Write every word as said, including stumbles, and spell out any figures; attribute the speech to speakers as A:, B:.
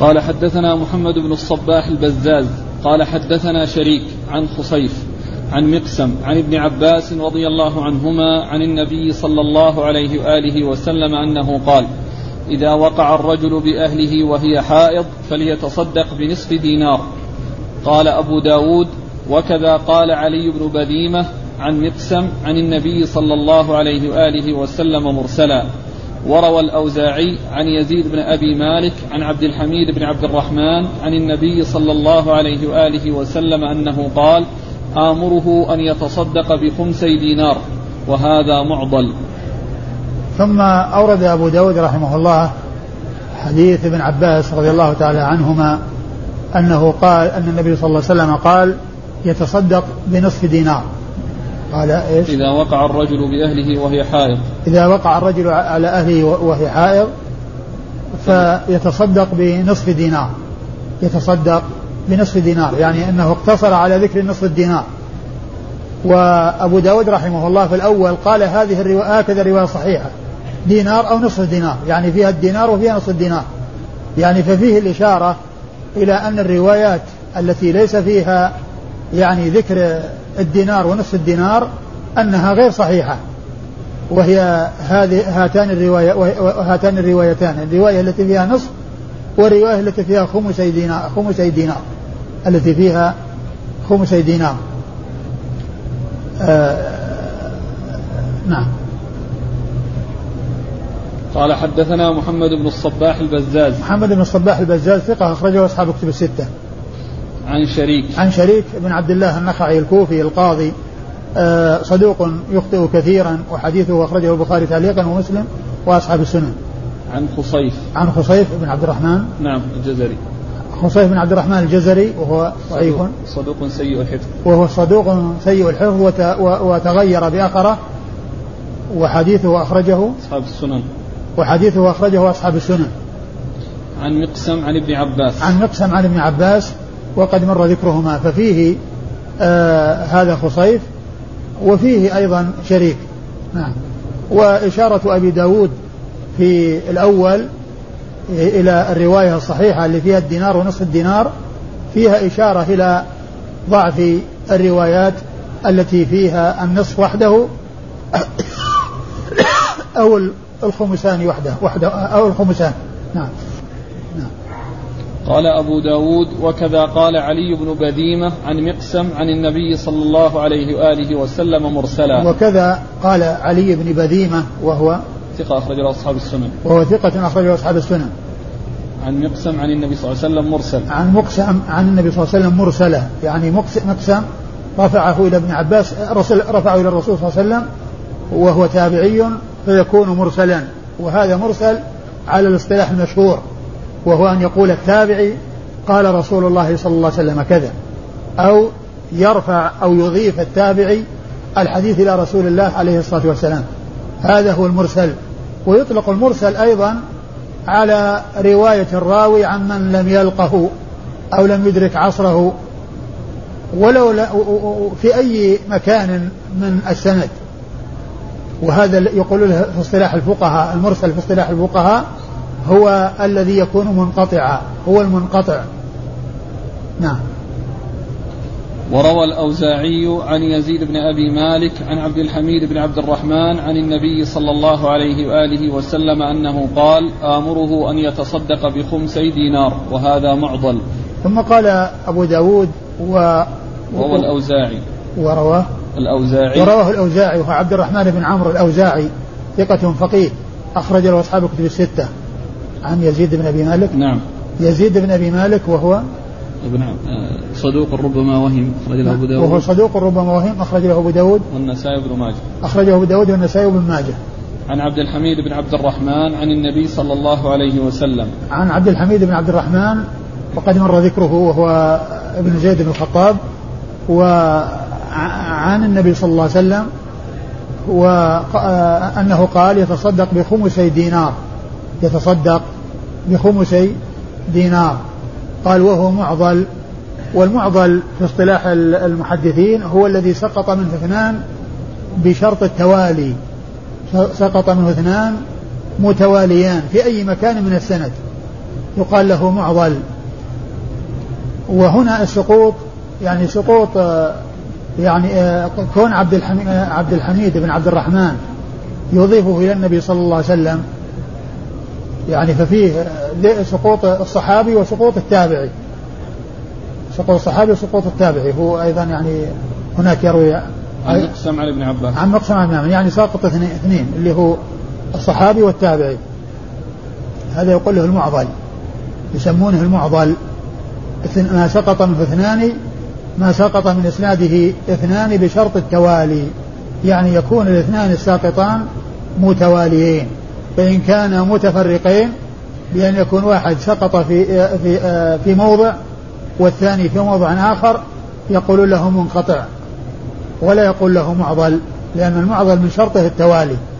A: قال حدثنا محمد بن الصباح البزاز قال حدثنا شريك عن خصيف عن مقسم عن ابن عباس رضي الله عنهما عن النبي صلى الله عليه وآله وسلم أنه قال: إذا وقع الرجل بأهله وهي حائض فليتصدق بنصف دينار. قال أبو داود: وكذا قال علي بن بديمة عن مقسم عن النبي صلى الله عليه وآله وسلم مرسلا. وروى الأوزاعي عن يزيد بن أبي مالك عن عبد الحميد بن عبد الرحمن عن النبي صلى الله عليه وآله وسلم أنه قال: آمره أن يتصدق بخمسي دينار، وهذا معضل.
B: ثم أورد أبو داود رحمه الله حديث ابن عباس رضي الله تعالى عنهما أنه قال أن النبي صلى الله عليه وسلم قال: يتصدق بنصف دينار. قال إيش؟
A: إذا وقع الرجل بأهله وهي حائض
B: إذا وقع الرجل على أهله وهي حائض فيتصدق بنصف دينار، يتصدق بنصف دينار، يعني أنه اقتصر على ذكر نصف الدينار. وأبو داود رحمه الله في الأول قال هذه الرواية هكذا رواية صحيحة، دينار أو نصف الدينار، يعني فيها الدينار وفيها نصف الدينار، يعني ففيه الإشارة إلى أن الروايات التي ليس فيها يعني ذكر الدينار ونصف الدينار أنها غير صحيحة، وهي هذه هاتان الرواية وهاتان الروايتان، الرواية التي فيها نصف والرواية التي فيها خمسي دينار، خمسي دينار التي فيها خمسي دينار. آه نعم.
A: قال حدثنا محمد بن الصباح البزاز.
B: محمد بن الصباح البزاز ثقة أخرجه أصحاب كتب الستة.
A: عن شريك.
B: عن شريك بن عبد الله النخعي الكوفي القاضي، آه صدوق يخطئ كثيرا، وحديثه أخرجه البخاري تعليقا ومسلم وأصحاب السنن.
A: عن خصيف.
B: عن خصيف بن عبد الرحمن.
A: نعم الجزري.
B: خصيف بن عبد الرحمن الجزري وهو ضعيف،
A: صدوق سيء الحفظ. وهو
B: صدوق سيء الحفظ وتغير بآخره، وحديثه أخرجه
A: أصحاب السنن.
B: وحديثه أخرجه أصحاب السنن.
A: عن مقسم عن ابن عباس.
B: عن مقسم عن ابن عباس وقد مر ذكرهما، ففيه آه هذا خصيف وفيه أيضا شريك. نعم. وإشارة أبي داود في الأول إلى الرواية الصحيحة اللي فيها الدينار ونصف الدينار فيها إشارة إلى ضعف الروايات التي فيها النصف وحده أو الخمسان وحده وحده أو الخمسان. نعم. نعم.
A: قال أبو داود: وكذا قال علي بن بديمة عن مقسم عن النبي صلى الله عليه وآله وسلم مرسلا.
B: وكذا قال علي بن بديمة وهو
A: ثقة أخرجه أصحاب السنن.
B: وهو ثقة أخرجه أصحاب السنن.
A: عن مقسم عن النبي صلى الله عليه وسلم مرسل.
B: عن مقسم عن النبي صلى الله عليه وسلم مرسلا، يعني مقسم رفعه إلى ابن عباس، رفعه إلى الرسول صلى الله عليه وسلم وهو تابعي فيكون مرسلا. وهذا مرسل على الاصطلاح المشهور، وهو أن يقول التابعي قال رسول الله صلى الله عليه وسلم كذا، أو يرفع أو يضيف التابعي الحديث إلى رسول الله عليه الصلاة والسلام، هذا هو المرسل. ويطلق المرسل أيضا على رواية الراوي عن من لم يلقه أو لم يدرك عصره ولو في أي مكان من السند. وهذا يقول له في اصطلاح الفقهاء، المرسل في اصطلاح الفقهاء هو الذي يكون منقطعا، هو المنقطع. نعم.
A: وروى الأوزاعي عن يزيد بن أبي مالك عن عبد الحميد بن عبد الرحمن عن النبي صلى الله عليه وآله وسلم أنه قال: آمره أن يتصدق بخمسي دينار، وهذا معضل.
B: ثم قال أبو داود و...
A: وهو الأوزاعي.
B: ورواه
A: الأوزاعي
B: ورواه الأوزاعي وهو عبد الرحمن بن عمرو الأوزاعي ثقة فقيه أخرج له أصحاب كتب الستة. عن يزيد بن أبي مالك.
A: نعم.
B: يزيد بن أبي مالك وهو
A: ابن صدوق ربما وهم أخرج له أبو داود.
B: وهو صدوق ربما وهم أخرج له أبو داود
A: والنسائي بن ماجه.
B: أخرجه أبو داود والنسائي بن ماجه.
A: عن عبد الحميد بن عبد الرحمن عن النبي صلى الله عليه وسلم.
B: عن عبد الحميد بن عبد الرحمن وقد مر ذكره وهو ابن زيد بن الخطاب، وعن النبي صلى الله عليه وسلم وأنه قال: يتصدق بخمسي دينار، يتصدق بخمسي دينار. قال: وهو معضل. والمعضل في اصطلاح المحدثين هو الذي سقط منه اثنان بشرط التوالي، سقط منه اثنان متواليان في أي مكان من السند، يقال له معضل. وهنا السقوط يعني سقوط يعني كون عبد الحميد, عبد الحميد بن عبد الرحمن يضيفه إلى النبي صلى الله عليه وسلم يعني ففيه سقوط الصحابي وسقوط التابعي، سقوط الصحابي وسقوط التابعي. هو أيضا يعني هناك يروي
A: عن مقسم عن ابن عباس
B: عن مقسم عن ابن عباس يعني ساقط اثنين اللي هو الصحابي والتابعي، هذا يقول له المعضل، يسمونه المعضل. ما سقط منه اثنان، ما سقط من إسناده اثنان بشرط التوالي، يعني يكون الاثنان الساقطان متواليين، فإن كانا متفرقين بأن يكون واحد سقط في في في موضع والثاني في موضع آخر يقول له منقطع ولا يقول له معضل، لأن المعضل من شرطه التوالي.